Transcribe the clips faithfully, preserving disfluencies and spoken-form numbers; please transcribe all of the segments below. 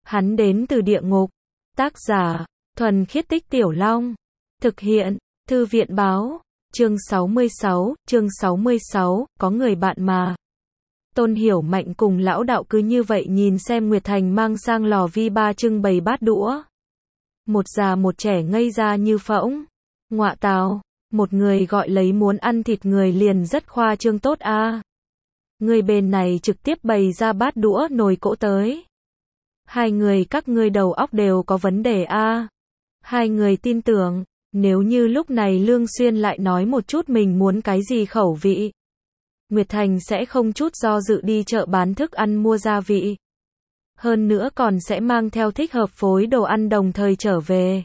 Hắn đến từ địa ngục. Tác giả, Thuần Khiết Tích Tiểu Long. Thực hiện, Thư viện báo. Chương sáu mươi sáu, chương sáu mươi sáu, có người bạn mà. Tôn Hiểu Mạnh cùng lão đạo cứ như vậy nhìn xem Nguyệt Thành mang sang lò vi ba trưng bày bát đũa. Một già một trẻ ngây ra như phỗng. Ngọa tào, một người gọi lấy muốn ăn thịt người liền rất khoa trương tốt a. À. Người bên này trực tiếp bày ra bát đũa nồi cỗ tới. Hai người các ngươi đầu óc đều có vấn đề a. À. Hai người tin tưởng, nếu như lúc này Lương Xuyên lại nói một chút mình muốn cái gì khẩu vị, Nguyệt Thành sẽ không chút do dự đi chợ bán thức ăn mua gia vị. Hơn nữa còn sẽ mang theo thích hợp phối đồ ăn đồng thời trở về.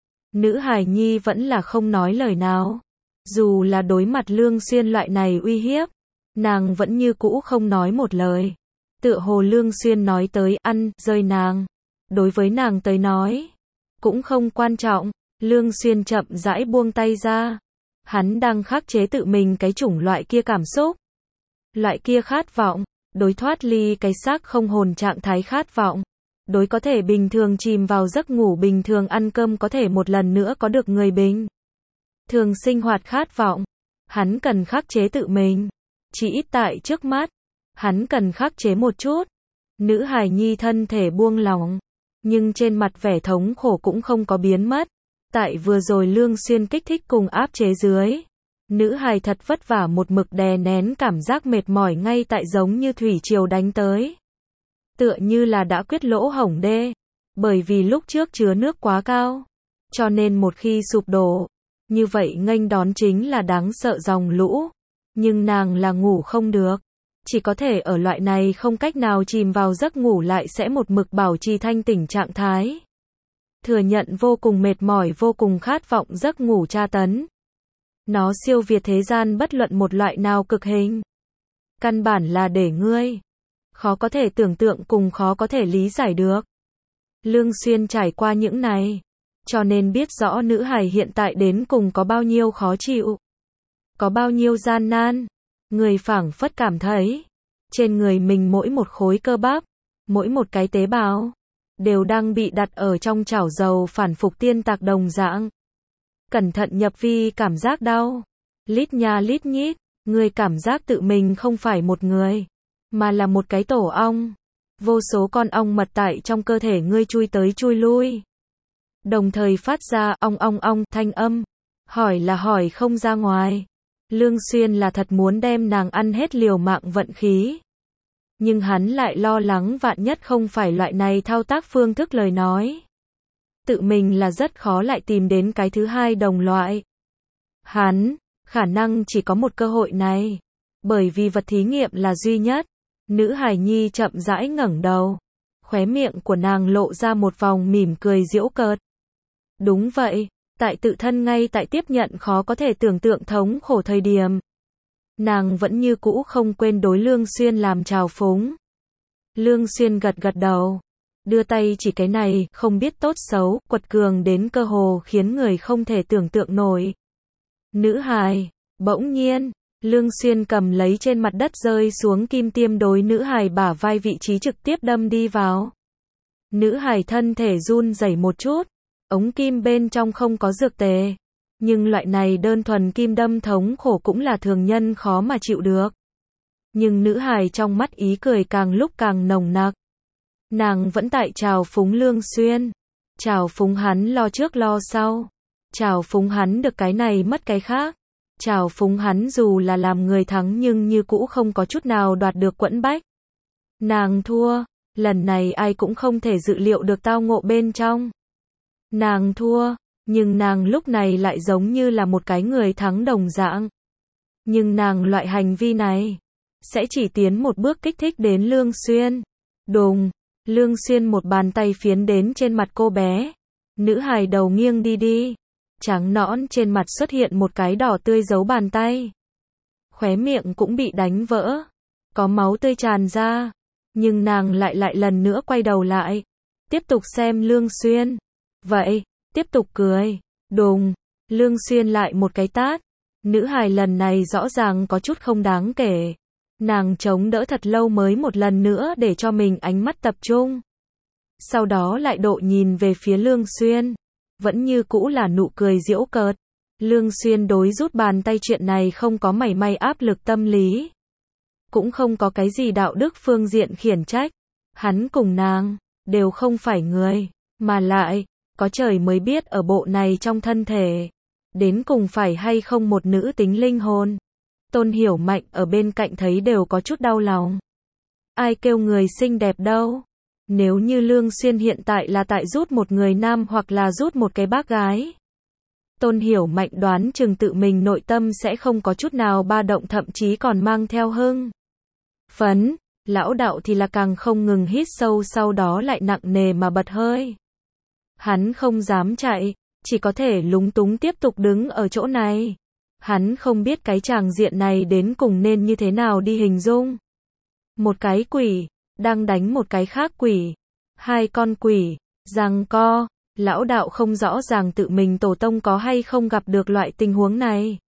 Nữ hài nhi vẫn là không nói lời nào. Dù là đối mặt Lương Xuyên loại này uy hiếp, nàng vẫn như cũ không nói một lời. Tựa hồ Lương Xuyên nói tới ăn, rơi nàng. Đối với nàng tới nói, cũng không quan trọng. Lương Xuyên chậm rãi buông tay ra. Hắn đang khắc chế tự mình cái chủng loại kia cảm xúc. Loại kia khát vọng, đối thoát ly cái xác không hồn trạng thái khát vọng. Đối có thể bình thường chìm vào giấc ngủ bình thường ăn cơm có thể một lần nữa có được người bình thường sinh hoạt khát vọng. Hắn cần khắc chế tự mình. Chỉ ít tại trước mắt, hắn cần khắc chế một chút. Nữ hài nhi thân thể buông lỏng, nhưng trên mặt vẻ thống khổ cũng không có biến mất. Tại vừa rồi Lương Xuyên kích thích cùng áp chế dưới, nữ hài thật vất vả một mực đè nén cảm giác mệt mỏi ngay tại giống như thủy triều đánh tới. Tựa như là đã quyết lỗ hổng đê, bởi vì lúc trước chứa nước quá cao, cho nên một khi sụp đổ, như vậy nghênh đón chính là đáng sợ dòng lũ. Nhưng nàng là ngủ không được, chỉ có thể ở loại này không cách nào chìm vào giấc ngủ lại sẽ một mực bảo trì thanh tỉnh trạng thái. Thừa nhận vô cùng mệt mỏi, vô cùng khát vọng giấc ngủ tra tấn. Nó siêu việt thế gian bất luận một loại nào cực hình. Căn bản là để ngươi khó có thể tưởng tượng cùng khó có thể lý giải được. Lương Xuyên trải qua những này, cho nên biết rõ nữ hài hiện tại đến cùng có bao nhiêu khó chịu, có bao nhiêu gian nan. Người phảng phất cảm thấy, trên người mình mỗi một khối cơ bắp, mỗi một cái tế bào, đều đang bị đặt ở trong chảo dầu phản phục tiên tạc đồng dạng. Cẩn thận nhập vi cảm giác đau. Lít nha lít nhít, người cảm giác tự mình không phải một người, mà là một cái tổ ong. Vô số con ong mật tại trong cơ thể ngươi chui tới chui lui. Đồng thời phát ra ong ong ong thanh âm. Hỏi là hỏi không ra ngoài. Lương Xuyên là thật muốn đem nàng ăn hết liều mạng vận khí. Nhưng hắn lại lo lắng vạn nhất không phải loại này thao tác phương thức lời nói. Tự mình là rất khó lại tìm đến cái thứ hai đồng loại. Hắn, khả năng chỉ có một cơ hội này. Bởi vì vật thí nghiệm là duy nhất. Nữ hài nhi chậm rãi ngẩng đầu. Khóe miệng của nàng lộ ra một vòng mỉm cười giễu cợt. Đúng vậy, tại tự thân ngay tại tiếp nhận khó có thể tưởng tượng thống khổ thời điểm. Nàng vẫn như cũ không quên đối Lương Xuyên làm trào phúng. Lương Xuyên gật gật đầu. Đưa tay chỉ cái này, không biết tốt xấu, quật cường đến cơ hồ khiến người không thể tưởng tượng nổi. Nữ hài, bỗng nhiên, Lương Xuyên cầm lấy trên mặt đất rơi xuống kim tiêm đối nữ hài bả vai vị trí trực tiếp đâm đi vào. Nữ hài thân thể run rẩy một chút, ống kim bên trong không có dược tề. Nhưng loại này đơn thuần kim đâm thống khổ cũng là thường nhân khó mà chịu được. Nhưng nữ hài trong mắt ý cười càng lúc càng nồng nặc. Nàng vẫn tại trào phúng Lương Xuyên. Trào phúng hắn lo trước lo sau. Trào phúng hắn được cái này mất cái khác. Trào phúng hắn dù là làm người thắng nhưng như cũ không có chút nào đoạt được quẫn bách. Nàng thua. Lần này ai cũng không thể dự liệu được tao ngộ bên trong. Nàng thua. Nhưng nàng lúc này lại giống như là một cái người thắng đồng dạng. Nhưng nàng loại hành vi này sẽ chỉ tiến một bước kích thích đến Lương Xuyên. Đùng, Lương Xuyên một bàn tay phiến đến trên mặt cô bé. Nữ hài đầu nghiêng đi đi. Trắng nõn trên mặt xuất hiện một cái đỏ tươi dấu bàn tay. Khóe miệng cũng bị đánh vỡ. Có máu tươi tràn ra. Nhưng nàng lại lại lần nữa quay đầu lại. Tiếp tục xem Lương Xuyên. Vậy. Tiếp tục cười. Đùng, Lương Xuyên lại một cái tát. Nữ hài lần này rõ ràng có chút không đáng kể. Nàng chống đỡ thật lâu mới một lần nữa để cho mình ánh mắt tập trung. sau đó lại độ nhìn về phía Lương Xuyên. Vẫn như cũ là nụ cười giễu cợt. Lương Xuyên đối rút bàn tay chuyện này không có mảy may áp lực tâm lý. Cũng không có cái gì đạo đức phương diện khiển trách. Hắn cùng nàng, đều không phải người, mà lại, có trời mới biết ở bộ này trong thân thể. Đến cùng phải hay không một nữ tính linh hồn. Tôn Hiểu Mạnh ở bên cạnh thấy đều có chút đau lòng. Ai kêu người xinh đẹp đâu. Nếu như Lương Xuyên hiện tại là tại rút một người nam hoặc là rút một cái bác gái. Tôn Hiểu Mạnh đoán chừng tự mình nội tâm sẽ không có chút nào ba động, thậm chí còn mang theo hưng phấn. Lão đạo thì là càng không ngừng hít sâu, sau đó lại nặng nề mà bật hơi. Hắn không dám chạy, chỉ có thể lúng túng tiếp tục đứng ở chỗ này. Hắn không biết cái tràng diện này đến cùng nên như thế nào đi hình dung. Một cái quỷ, đang đánh một cái khác quỷ. Hai con quỷ, giằng co. Lão đạo không rõ ràng tự mình tổ tông có hay không gặp được loại tình huống này.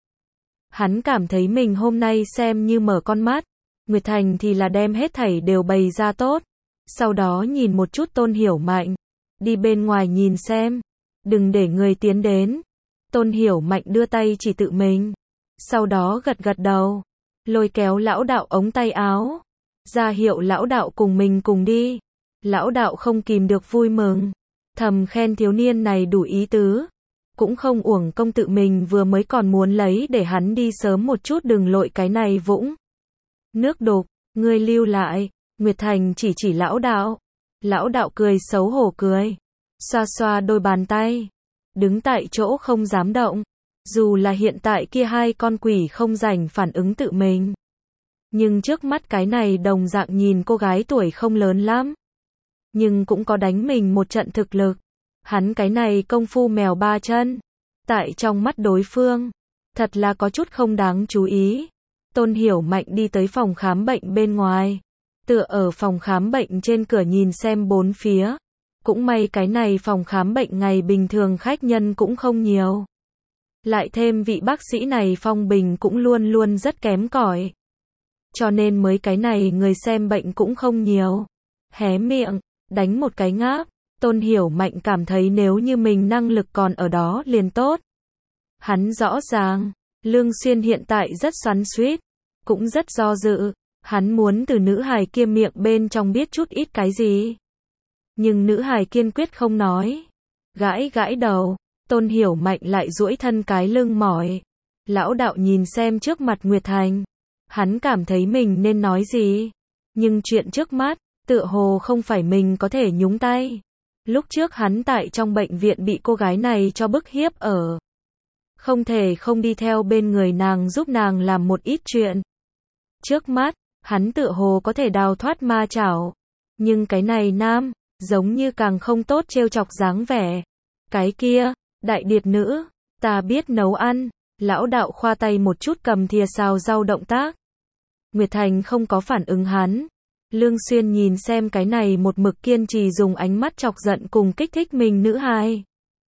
Hắn cảm thấy mình hôm nay xem như mở con mắt. Nguyệt Thành thì là đem hết thảy đều bày ra tốt. Sau đó nhìn một chút Tôn Hiểu Mạnh. Đi bên ngoài nhìn xem. Đừng để người tiến đến. Tôn Hiểu Mạnh đưa tay chỉ tự mình. Sau đó gật gật đầu. Lôi kéo lão đạo ống tay áo. Ra hiệu lão đạo cùng mình cùng đi. Lão đạo không kìm được vui mừng. Thầm khen thiếu niên này đủ ý tứ. Cũng không uổng công tự mình vừa mới còn muốn lấy để hắn đi sớm một chút, đừng lội cái này vũng nước đục. Ngươi lưu lại. Nguyệt Thành chỉ chỉ lão đạo. Lão đạo cười xấu hổ cười. Xoa xoa đôi bàn tay. Đứng tại chỗ không dám động. Dù là hiện tại kia hai con quỷ không rảnh phản ứng tự mình. Nhưng trước mắt cái này đồng dạng nhìn cô gái tuổi không lớn lắm. Nhưng cũng có đánh mình một trận thực lực. Hắn cái này công phu mèo ba chân. Tại trong mắt đối phương. Thật là có chút không đáng chú ý. Tôn Hiểu Mạnh đi tới phòng khám bệnh bên ngoài. Tựa ở phòng khám bệnh trên cửa nhìn xem bốn phía. Cũng may cái này phòng khám bệnh ngày bình thường khách nhân cũng không nhiều. Lại thêm vị bác sĩ này phong bình cũng luôn luôn rất kém cỏi. Cho nên mới cái này người xem bệnh cũng không nhiều. Hé miệng, đánh một cái ngáp. Tôn Hiểu Mạnh cảm thấy nếu như mình năng lực còn ở đó liền tốt. Hắn rõ ràng, Lương Xuyên hiện tại rất xoắn xuýt, cũng rất do dự. Hắn muốn từ nữ hài kia miệng bên trong biết chút ít cái gì. Nhưng nữ hài kiên quyết không nói. Gãi gãi đầu, Tôn Hiểu Mạnh lại duỗi thân cái lưng mỏi. Lão đạo nhìn xem trước mặt Nguyệt Thành. Hắn cảm thấy mình nên nói gì. Nhưng chuyện trước mắt, tựa hồ không phải mình có thể nhúng tay. Lúc trước hắn tại trong bệnh viện bị cô gái này cho bức hiếp ở. Không thể không đi theo bên người nàng giúp nàng làm một ít chuyện. Trước mắt, hắn tựa hồ có thể đào thoát ma chảo. Nhưng cái này nam, giống như càng không tốt trêu chọc dáng vẻ. Cái kia, đại điệp nữ, ta biết nấu ăn. Lão đạo khoa tay một chút cầm thìa xào rau động tác. Nguyệt Thành không có phản ứng hắn. Lương Xuyên nhìn xem cái này một mực kiên trì dùng ánh mắt chọc giận cùng kích thích mình nữ hài.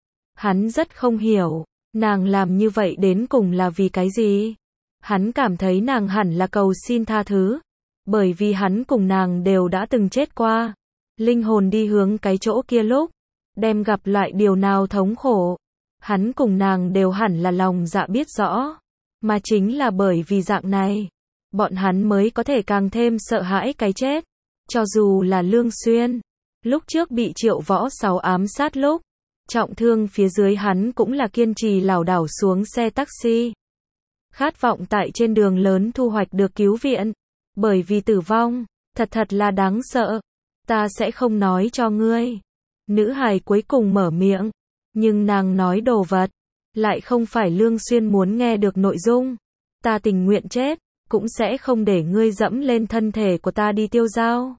Hắn rất không hiểu, nàng làm như vậy đến cùng là vì cái gì? Hắn cảm thấy nàng hẳn là cầu xin tha thứ. Bởi vì hắn cùng nàng đều đã từng chết qua. Linh hồn đi hướng cái chỗ kia lúc, đem gặp lại điều nào thống khổ. Hắn cùng nàng đều hẳn là lòng dạ biết rõ. Mà chính là bởi vì dạng này, bọn hắn mới có thể càng thêm sợ hãi cái chết. Cho dù là Lương Xuyên, lúc trước bị Triệu Võ Sáu ám sát lúc, trọng thương phía dưới hắn cũng là kiên trì lảo đảo xuống xe taxi. Khát vọng tại trên đường lớn thu hoạch được cứu viện. Bởi vì tử vong, thật thật là đáng sợ. Ta sẽ không nói cho ngươi. Nữ hài cuối cùng mở miệng. Nhưng nàng nói đồ vật, lại không phải Lương Xuyên muốn nghe được nội dung. Ta tình nguyện chết, cũng sẽ không để ngươi dẫm lên thân thể của ta đi tiêu dao.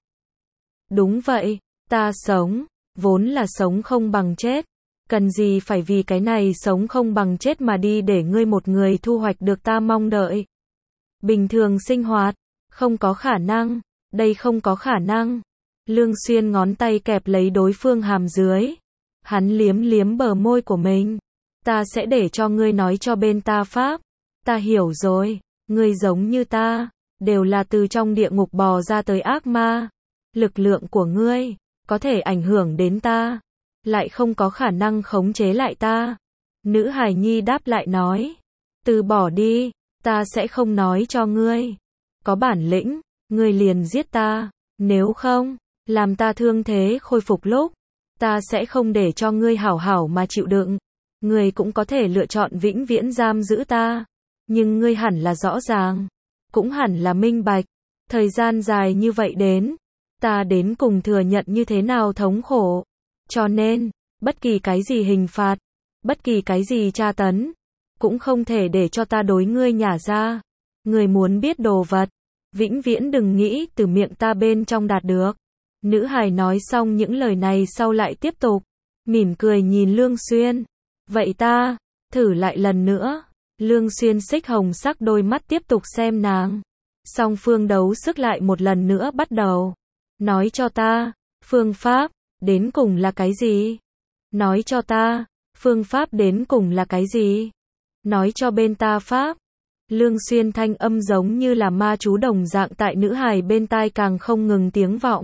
Đúng vậy, ta sống, vốn là sống không bằng chết. Cần gì phải vì cái này sống không bằng chết mà đi để ngươi một người thu hoạch được ta mong đợi. Bình thường sinh hoạt, không có khả năng, đây không có khả năng. Lương Xuyên ngón tay kẹp lấy đối phương hàm dưới. Hắn liếm liếm bờ môi của mình. Ta sẽ để cho ngươi nói cho bên ta pháp. Ta hiểu rồi, ngươi giống như ta, đều là từ trong địa ngục bò ra tới ác ma. Lực lượng của ngươi, có thể ảnh hưởng đến ta, lại không có khả năng khống chế lại ta. Nữ hài nhi đáp lại nói, từ bỏ đi, ta sẽ không nói cho ngươi. Có bản lĩnh, ngươi liền giết ta, nếu không, làm ta thương thế khôi phục lúc, ta sẽ không để cho ngươi hảo hảo mà chịu đựng. Ngươi cũng có thể lựa chọn vĩnh viễn giam giữ ta, nhưng ngươi hẳn là rõ ràng, cũng hẳn là minh bạch, thời gian dài như vậy đến, ta đến cùng thừa nhận như thế nào thống khổ. Cho nên, bất kỳ cái gì hình phạt, bất kỳ cái gì tra tấn, cũng không thể để cho ta đối ngươi nhả ra. Ngươi muốn biết đồ vật, vĩnh viễn đừng nghĩ từ miệng ta bên trong đạt được. Nữ hài nói xong những lời này sau lại tiếp tục, mỉm cười nhìn Lương Xuyên. Vậy ta, thử lại lần nữa. Lương Xuyên xích hồng sắc đôi mắt tiếp tục xem nàng. Song phương đấu sức lại một lần nữa bắt đầu. Nói cho ta, phương pháp, đến cùng là cái gì? Nói cho ta, phương pháp đến cùng là cái gì? Nói cho bên ta pháp. Lương Xuyên thanh âm giống như là ma chú đồng dạng tại nữ hài bên tai càng không ngừng tiếng vọng.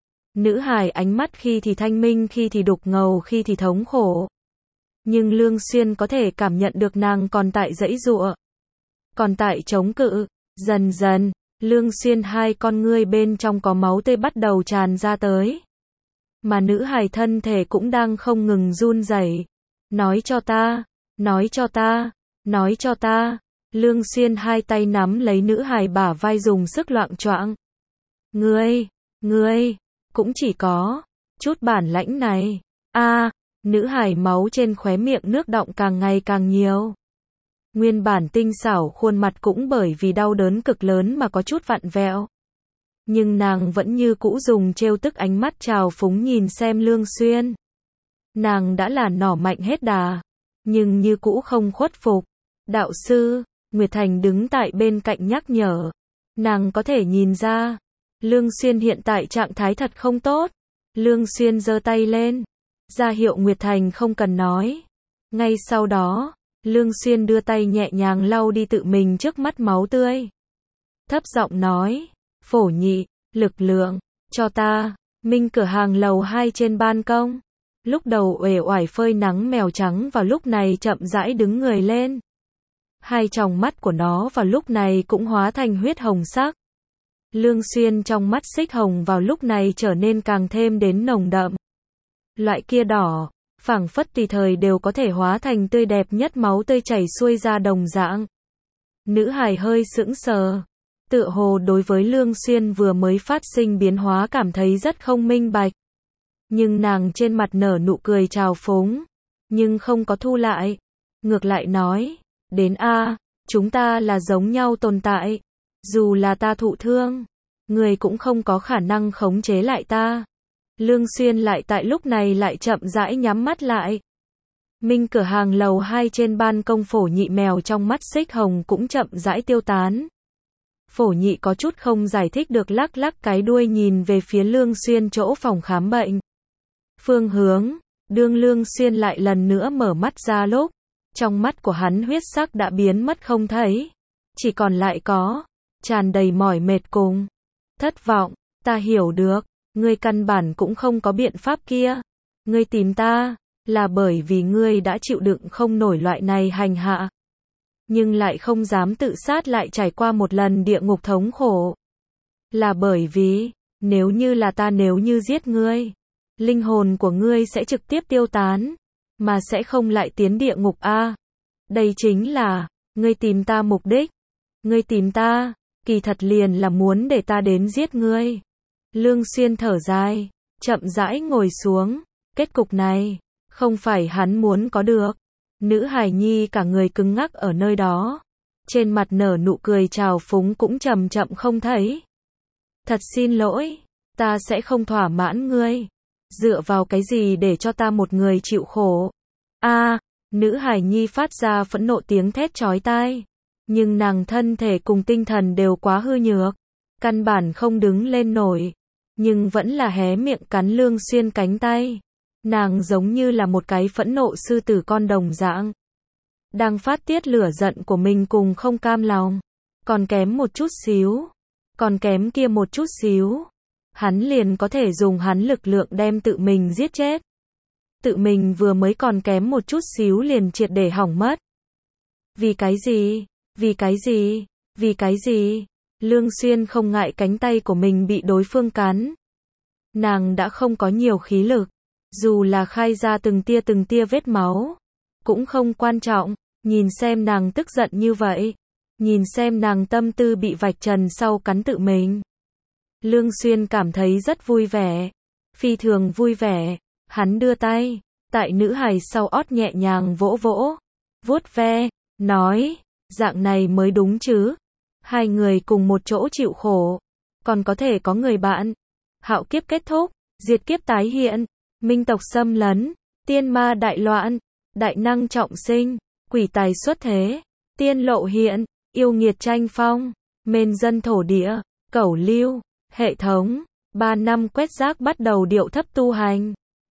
Nữ hài ánh mắt khi thì thanh minh, khi thì đục ngầu, khi thì thống khổ. Nhưng Lương Xuyên có thể cảm nhận được nàng còn tại giãy giụa, còn tại chống cự. Dần dần, Lương Xuyên hai con ngươi bên trong có máu tươi bắt đầu tràn ra tới. Mà nữ hài thân thể cũng đang không ngừng run rẩy. Nói cho ta, nói cho ta, nói cho ta. Lương Xuyên hai tay nắm lấy nữ hài bả vai dùng sức loạng choạng. Ngươi, ngươi, cũng chỉ có chút bản lãnh này. A, nữ hài máu trên khóe miệng nước đọng càng ngày càng nhiều. Nguyên bản tinh xảo khuôn mặt cũng bởi vì đau đớn cực lớn mà có chút vặn vẹo. Nhưng nàng vẫn như cũ dùng trêu tức ánh mắt trào phúng nhìn xem Lương Xuyên. Nàng đã là nỏ mạnh hết đà, nhưng như cũ không khuất phục. Đạo sư, Nguyệt Thành đứng tại bên cạnh nhắc nhở. Nàng có thể nhìn ra, Lương Xuyên hiện tại trạng thái thật không tốt. Lương Xuyên giơ tay lên, ra hiệu Nguyệt Thành không cần nói. Ngay sau đó, Lương Xuyên đưa tay nhẹ nhàng lau đi tự mình trước mắt máu tươi. Thấp giọng nói, Phổ Nhị, lực lượng, cho ta. Minh cửa hàng lầu hai trên ban công. Lúc đầu uể oải phơi nắng mèo trắng vào lúc này chậm rãi đứng người lên. Hai tròng mắt của nó vào lúc này cũng hóa thành huyết hồng sắc. Lương Xuyên trong mắt xích hồng vào lúc này trở nên càng thêm đến nồng đậm. Loại kia đỏ, phảng phất tùy thời đều có thể hóa thành tươi đẹp nhất máu tươi chảy xuôi ra đồng dạng. Nữ hài hơi sững sờ, tựa hồ đối với Lương Xuyên vừa mới phát sinh biến hóa cảm thấy rất không minh bạch. Nhưng nàng trên mặt nở nụ cười trào phúng, nhưng không có thu lại. Ngược lại nói, đến a, chúng ta là giống nhau tồn tại. Dù là ta thụ thương, người cũng không có khả năng khống chế lại ta. Lương Xuyên lại tại lúc này lại chậm rãi nhắm mắt lại. Minh cửa hàng lầu hai trên ban công Phổ Nhị mèo trong mắt xích hồng cũng chậm rãi tiêu tán. Phổ Nhị có chút không giải thích được lắc lắc cái đuôi nhìn về phía Lương Xuyên chỗ phòng khám bệnh. Phương hướng, đương Lương Xuyên lại lần nữa mở mắt ra lúc, trong mắt của hắn huyết sắc đã biến mất không thấy. Chỉ còn lại có, tràn đầy mỏi mệt cùng thất vọng. Ta hiểu được, ngươi căn bản cũng không có biện pháp kia. Ngươi tìm ta, là bởi vì ngươi đã chịu đựng không nổi loại này hành hạ. Nhưng lại không dám tự sát lại trải qua một lần địa ngục thống khổ. Là bởi vì, nếu như là ta nếu như giết ngươi, linh hồn của ngươi sẽ trực tiếp tiêu tán, mà sẽ không lại tiến địa ngục a. Đây chính là, ngươi tìm ta mục đích. Ngươi tìm ta, kỳ thật liền là muốn để ta đến giết ngươi. Lương Xuyên thở dài, chậm rãi ngồi xuống. Kết cục này, không phải hắn muốn có được. Nữ hài nhi cả người cứng ngắc ở nơi đó. Trên mặt nở nụ cười trào phúng cũng chậm chậm không thấy. Thật xin lỗi, ta sẽ không thỏa mãn ngươi. Dựa vào cái gì để cho ta một người chịu khổ? A, nữ hài nhi phát ra phẫn nộ tiếng thét chói tai. Nhưng nàng thân thể cùng tinh thần đều quá hư nhược, căn bản không đứng lên nổi, nhưng vẫn là hé miệng cắn Lương Xuyên cánh tay. Nàng giống như là một cái phẫn nộ sư tử con đồng dạng, đang phát tiết lửa giận của mình cùng không cam lòng. Còn kém một chút xíu, còn kém kia một chút xíu. hắn liền có thể dùng hắn lực lượng đem tự mình giết chết. Tự mình vừa mới còn kém một chút xíu liền triệt để hỏng mất. Vì cái gì? Vì cái gì? Vì cái gì? Lương Xuyên không ngại cánh tay của mình bị đối phương cắn. Nàng đã không có nhiều khí lực, dù là khai ra từng tia từng tia vết máu, cũng không quan trọng, nhìn xem nàng tức giận như vậy, nhìn xem nàng tâm tư bị vạch trần sau cắn tự mình. Lương Xuyên cảm thấy rất vui vẻ, phi thường vui vẻ, hắn đưa tay, tại nữ hài sau ót nhẹ nhàng vỗ vỗ, vuốt ve, nói, dạng này mới đúng chứ, hai người cùng một chỗ chịu khổ, còn có thể có người bạn. Hạo kiếp kết thúc, diệt kiếp tái hiện, minh tộc xâm lấn, tiên ma đại loạn, đại năng trọng sinh, quỷ tài xuất thế, tiên lộ hiện, yêu nghiệt tranh phong, mền dân thổ địa, cẩu lưu, hệ thống, ba năm quét rác bắt đầu điệu thấp tu hành.